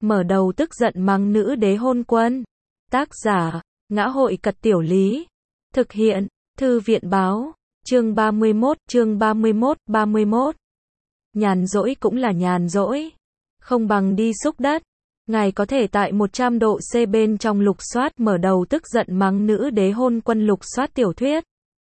mở đầu tức giận mắng nữ đế hôn quân. Tác giả, Ngã hội Cật Tiểu Lý. Thực hiện, Thư viện Báo. Chương 31. Nhàn rỗi cũng là nhàn rỗi. Không bằng đi xúc đất. Ngài có thể tại 100 độ C bên trong lục soát mở đầu tức giận mắng nữ đế hôn quân lục soát tiểu thuyết.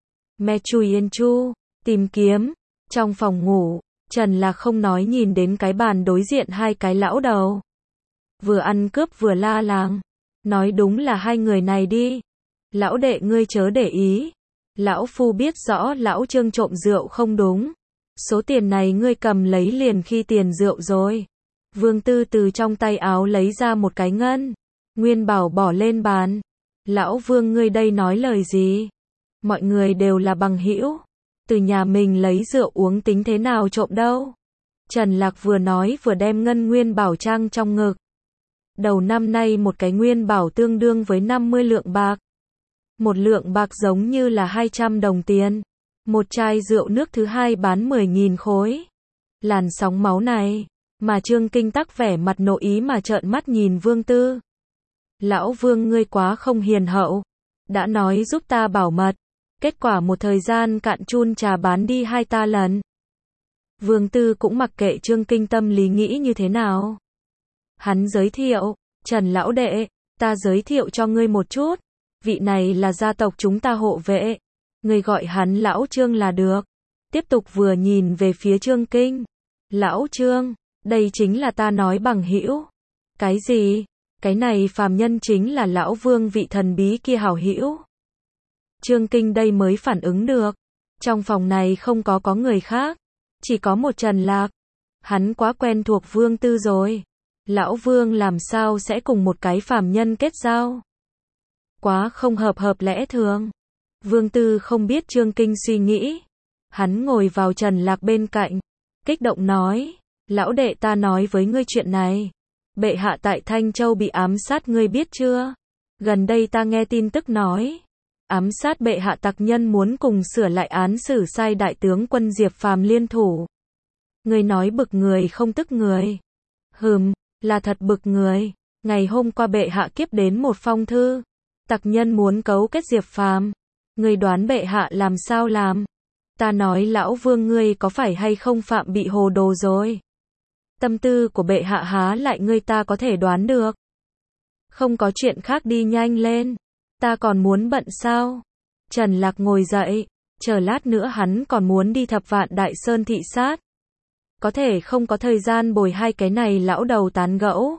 Me Chui Yên Chu, tìm kiếm. Trong phòng ngủ, Trần Lạc không nói nhìn đến cái bàn đối diện hai cái lão đầu. Vừa ăn cướp vừa la làng. Nói đúng là hai người này đi. Lão đệ ngươi chớ để ý. Lão phu biết rõ lão Trương trộm rượu không đúng. Số tiền này ngươi cầm lấy liền khi tiền rượu rồi. Vương Tư từ trong tay áo lấy ra một cái ngân. Nguyên bảo bỏ lên bàn. Lão Vương ngươi đây nói lời gì? Mọi người đều là bằng hữu. Từ nhà mình lấy rượu uống tính thế nào trộm đâu. Trần Lạc vừa nói vừa đem ngân nguyên bảo trang trong ngực. Đầu năm nay một cái nguyên bảo tương đương với 50 lượng bạc. Một lượng bạc giống như là 200 đồng tiền. Một chai rượu nước thứ hai bán 10.000 khối. Làn sóng máu này, mà Trương Kinh Tắc vẻ mặt nội ý mà trợn mắt nhìn Vương Tư. Lão Vương ngươi quá không hiền hậu. Đã nói giúp ta bảo mật. Kết quả một thời gian cạn chun trà bán đi hai ta lần. Vương Tư cũng mặc kệ Trương Kinh tâm lý nghĩ như thế nào. Hắn giới thiệu, Trần lão đệ, ta giới thiệu cho ngươi một chút. Vị này là gia tộc chúng ta hộ vệ. Ngươi gọi hắn lão Trương là được. Tiếp tục vừa nhìn về phía Trương Kinh. Lão Trương, đây chính là ta nói bằng hữu. Cái gì? Cái này phàm nhân chính là lão Vương vị thần bí kia hảo hữu. Trương Kinh đây mới phản ứng được. Trong phòng này không có người khác. Chỉ có một Trần Lạc. Hắn quá quen thuộc Vương Tư rồi. Lão Vương làm sao sẽ cùng một cái phàm nhân kết giao? Quá không hợp lẽ thường. Vương Tư không biết Trương Kinh suy nghĩ. Hắn ngồi vào Trần Lạc bên cạnh. Kích động nói. Lão đệ ta nói với ngươi chuyện này. Bệ hạ tại Thanh Châu bị ám sát ngươi biết chưa? Gần đây ta nghe tin tức nói. Ám sát bệ hạ tặc nhân muốn cùng sửa lại án xử sai đại tướng quân Diệp Phàm liên thủ. Ngươi nói bực người không tức người. Là thật bực người. Ngày hôm qua bệ hạ kiếp đến một phong thư. Tặc nhân muốn cấu kết Diệp Phàm. Ngươi đoán bệ hạ làm sao làm? Ta nói lão Vương ngươi có phải hay không phạm bị hồ đồ rồi? Tâm tư của bệ hạ há lại ngươi ta có thể đoán được. Không có chuyện khác đi nhanh lên. Ta còn muốn bận sao? Trần Lạc ngồi dậy. Chờ lát nữa hắn còn muốn đi Thập Vạn Đại Sơn thị sát. Có thể không có thời gian bồi hai cái này lão đầu tán gẫu.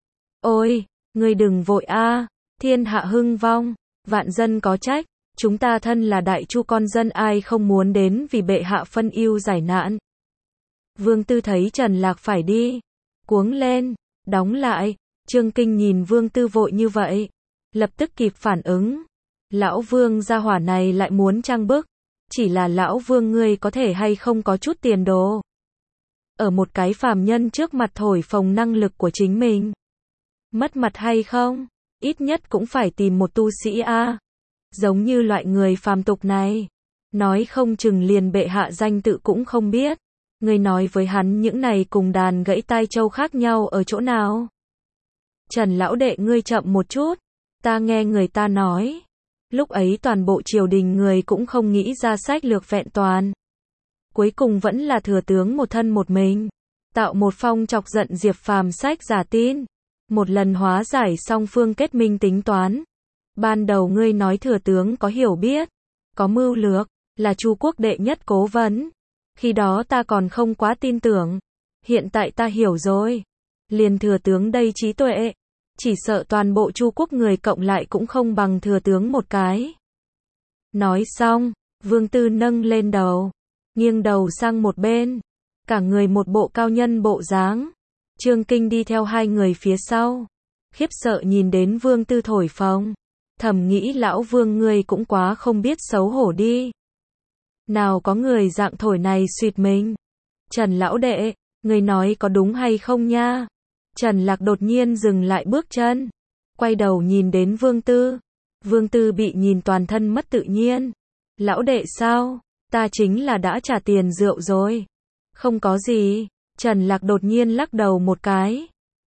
Ôi, ngươi đừng vội a. Thiên hạ hưng vong, vạn dân có trách. Chúng ta thân là đại chu con dân ai không muốn đến vì bệ hạ phân ưu giải nạn. Vương Tư thấy Trần Lạc phải đi. Cuống lên, đóng lại. Trương Kinh nhìn Vương Tư vội như vậy. Lập tức kịp phản ứng. Lão Vương gia hỏa này lại muốn trang bức. Chỉ là lão Vương ngươi có thể hay không có chút tiền đồ. Ở một cái phàm nhân trước mặt thổi phồng năng lực của chính mình. Mất mặt hay không? Ít nhất cũng phải tìm một tu sĩ a. Giống như loại người phàm tục này. Nói không chừng liền bệ hạ danh tự cũng không biết. Ngươi nói với hắn những này cùng đàn gãy tai châu khác nhau ở chỗ nào? Trần lão đệ ngươi chậm một chút. Ta nghe người ta nói. Lúc ấy toàn bộ triều đình người cũng không nghĩ ra sách lược vẹn toàn. Cuối cùng vẫn là thừa tướng một thân một mình. Tạo một phong chọc giận Diệp Phàm sách giả tin. Một lần hóa giải song phương kết minh tính toán. Ban đầu ngươi nói thừa tướng có hiểu biết. Có mưu lược. Là Chu quốc đệ nhất cố vấn. Khi đó ta còn không quá tin tưởng. Hiện tại ta hiểu rồi. Liền thừa tướng đây trí tuệ. Chỉ sợ toàn bộ Chu quốc người cộng lại cũng không bằng thừa tướng một cái. Nói xong, Vương Tư nâng lên đầu. Nghiêng đầu sang một bên. Cả người một bộ cao nhân bộ dáng. Trương Kinh đi theo hai người phía sau. Khiếp sợ nhìn đến Vương Tư thổi phồng. Thầm nghĩ lão Vương ngươi cũng quá không biết xấu hổ đi. Nào có người dạng thổi này suyệt mình. Trần lão đệ, ngươi nói có đúng hay không nha? Trần Lạc đột nhiên dừng lại bước chân. Quay đầu nhìn đến Vương Tư. Vương Tư bị nhìn toàn thân mất tự nhiên. Lão đệ sao? Ta chính là đã trả tiền rượu rồi. Không có gì. Trần Lạc đột nhiên lắc đầu một cái.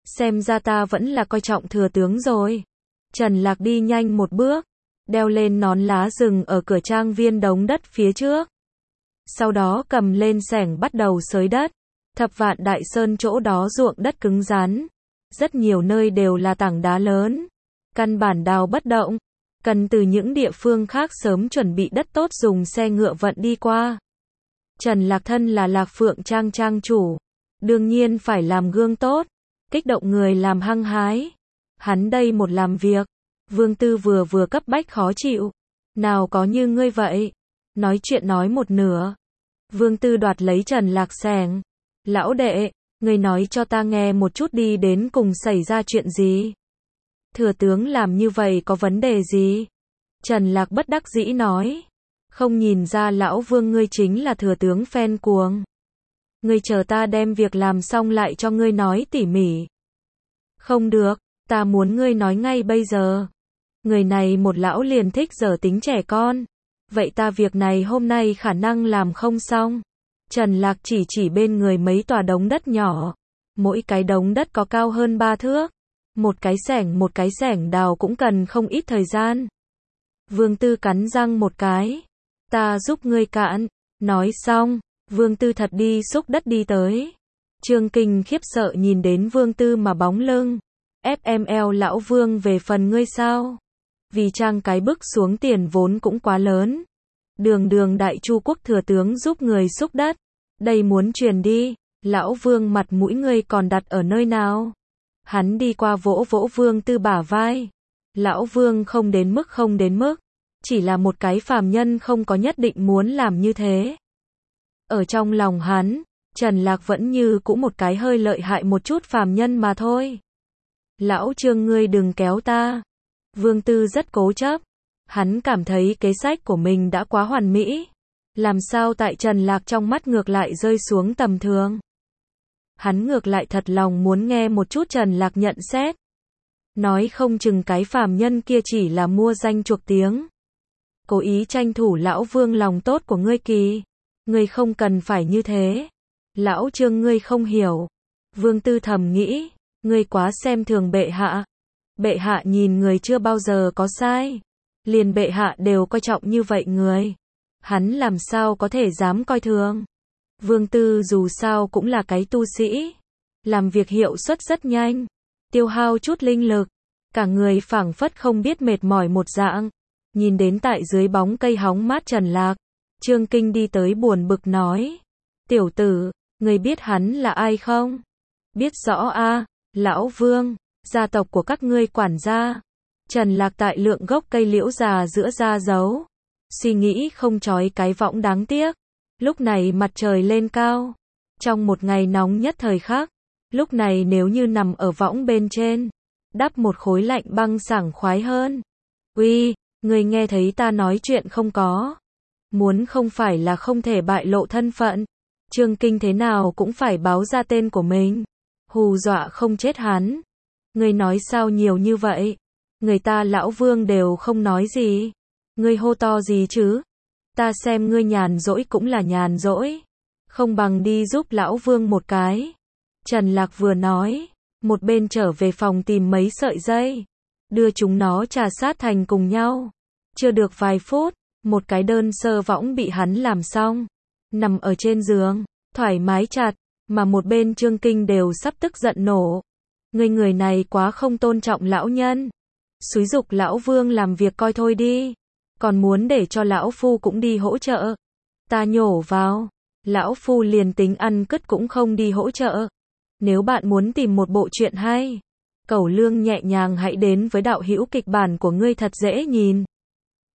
xem ra ta vẫn là coi trọng thừa tướng rồi. Trần Lạc đi nhanh một bước, đeo lên nón lá rừng ở cửa trang viên đống đất phía trước. Sau đó cầm lên xẻng bắt đầu xới đất. Thập Vạn Đại Sơn chỗ đó ruộng đất cứng rắn, rất nhiều nơi đều là tảng đá lớn, căn bản đào bất động, cần từ những địa phương khác sớm chuẩn bị đất tốt dùng xe ngựa vận đi qua. Trần Lạc thân là Lạc Phượng Trang trang chủ, đương nhiên phải làm gương tốt, kích động người làm hăng hái. Hắn đây một làm việc, Vương Tư vừa cấp bách khó chịu. Nào có như ngươi vậy. Nói chuyện nói một nửa. Vương Tư đoạt lấy Trần Lạc xẻng. Lão đệ, ngươi nói cho ta nghe một chút đi, đến cùng xảy ra chuyện gì? Thừa tướng làm như vậy có vấn đề gì? Trần Lạc bất đắc dĩ nói. Không nhìn ra lão Vương ngươi chính là thừa tướng phen cuồng. Ngươi chờ ta đem việc làm xong lại cho ngươi nói tỉ mỉ. Không được, ta muốn ngươi nói ngay bây giờ. Người này một lão liền thích giở tính trẻ con. Vậy ta việc này hôm nay khả năng làm không xong. Trần Lạc chỉ bên người mấy tòa đống đất nhỏ. Mỗi cái đống đất có cao hơn 3 thước. Một cái xẻng đào cũng cần không ít thời gian. Vương Tư cắn răng một cái. Ta giúp ngươi cạn. Nói xong, Vương Tư thật đi xúc đất đi tới. Trương Kinh khiếp sợ nhìn đến Vương Tư mà bóng lưng. FML lão Vương về phần ngươi sao? Vì trang cái bức xuống tiền vốn cũng quá lớn. Đường Đại Chu quốc thừa tướng giúp người xúc đất. Đây muốn truyền đi, lão Vương mặt mũi ngươi còn đặt ở nơi nào? Hắn đi qua vỗ Vương Tư bả vai. Lão Vương không đến mức. Chỉ là một cái phàm nhân không có nhất định muốn làm như thế. Ở trong lòng hắn, Trần Lạc vẫn như cũng một cái hơi lợi hại một chút phàm nhân mà thôi. Lão Trương ngươi đừng kéo ta. Vương Tư rất cố chấp. Hắn cảm thấy kế sách của mình đã quá hoàn mỹ. Làm sao tại Trần Lạc trong mắt ngược lại rơi xuống tầm thường. Hắn ngược lại thật lòng muốn nghe một chút Trần Lạc nhận xét. Nói không chừng cái phàm nhân kia chỉ là mua danh chuộc tiếng. Cố ý tranh thủ lão Vương lòng tốt của ngươi kỳ. Ngươi không cần phải như thế. Lão Trương ngươi không hiểu. Vương Tư thầm nghĩ. Ngươi quá xem thường bệ hạ. Bệ hạ nhìn người chưa bao giờ có sai. Liền bệ hạ đều coi trọng như vậy người. Hắn làm sao có thể dám coi thường. Vương Tư dù sao cũng là cái tu sĩ. Làm việc hiệu suất rất nhanh. Tiêu hao chút linh lực. Cả người phảng phất không biết mệt mỏi một dạng. Nhìn đến tại dưới bóng cây hóng mát Trần Lạc. Trương Kinh đi tới buồn bực nói. Tiểu tử, người biết hắn là ai không? Biết rõ a, lão Vương, gia tộc của các ngươi quản gia. Trần Lạc tại lượng gốc cây liễu già giữa ra giấu. Suy nghĩ không trói cái võng đáng tiếc. Lúc này mặt trời lên cao. Trong một ngày nóng nhất thời khắc. Lúc này nếu như nằm ở võng bên trên. Đắp một khối lạnh băng sảng khoái hơn. Uy, người nghe thấy ta nói chuyện không có? Muốn không phải là không thể bại lộ thân phận. Trương Kinh thế nào cũng phải báo ra tên của mình. Hù dọa không chết hắn. Người nói sao nhiều như vậy? Người ta lão Vương đều không nói gì. Ngươi hô to gì chứ? Ta xem ngươi nhàn rỗi cũng là nhàn rỗi. Không bằng đi giúp lão Vương một cái. Trần Lạc vừa nói. Một bên trở về phòng tìm mấy sợi dây. Đưa chúng nó trà sát thành cùng nhau. Chưa được vài phút. Một cái đơn sơ võng bị hắn làm xong. Nằm ở trên giường. Thoải mái chặt. Mà một bên Trương Kinh đều sắp tức giận nổ. Người này quá không tôn trọng lão nhân. Xúi giục lão Vương làm việc coi thôi đi. Còn muốn để cho lão phu cũng đi hỗ trợ. Ta nhổ vào. Lão phu liền tính ăn cứt cũng không đi hỗ trợ. Nếu bạn muốn tìm một bộ truyện hay, Cẩu Lương nhẹ nhàng hãy đến với đạo hữu kịch bản của ngươi thật dễ nhìn.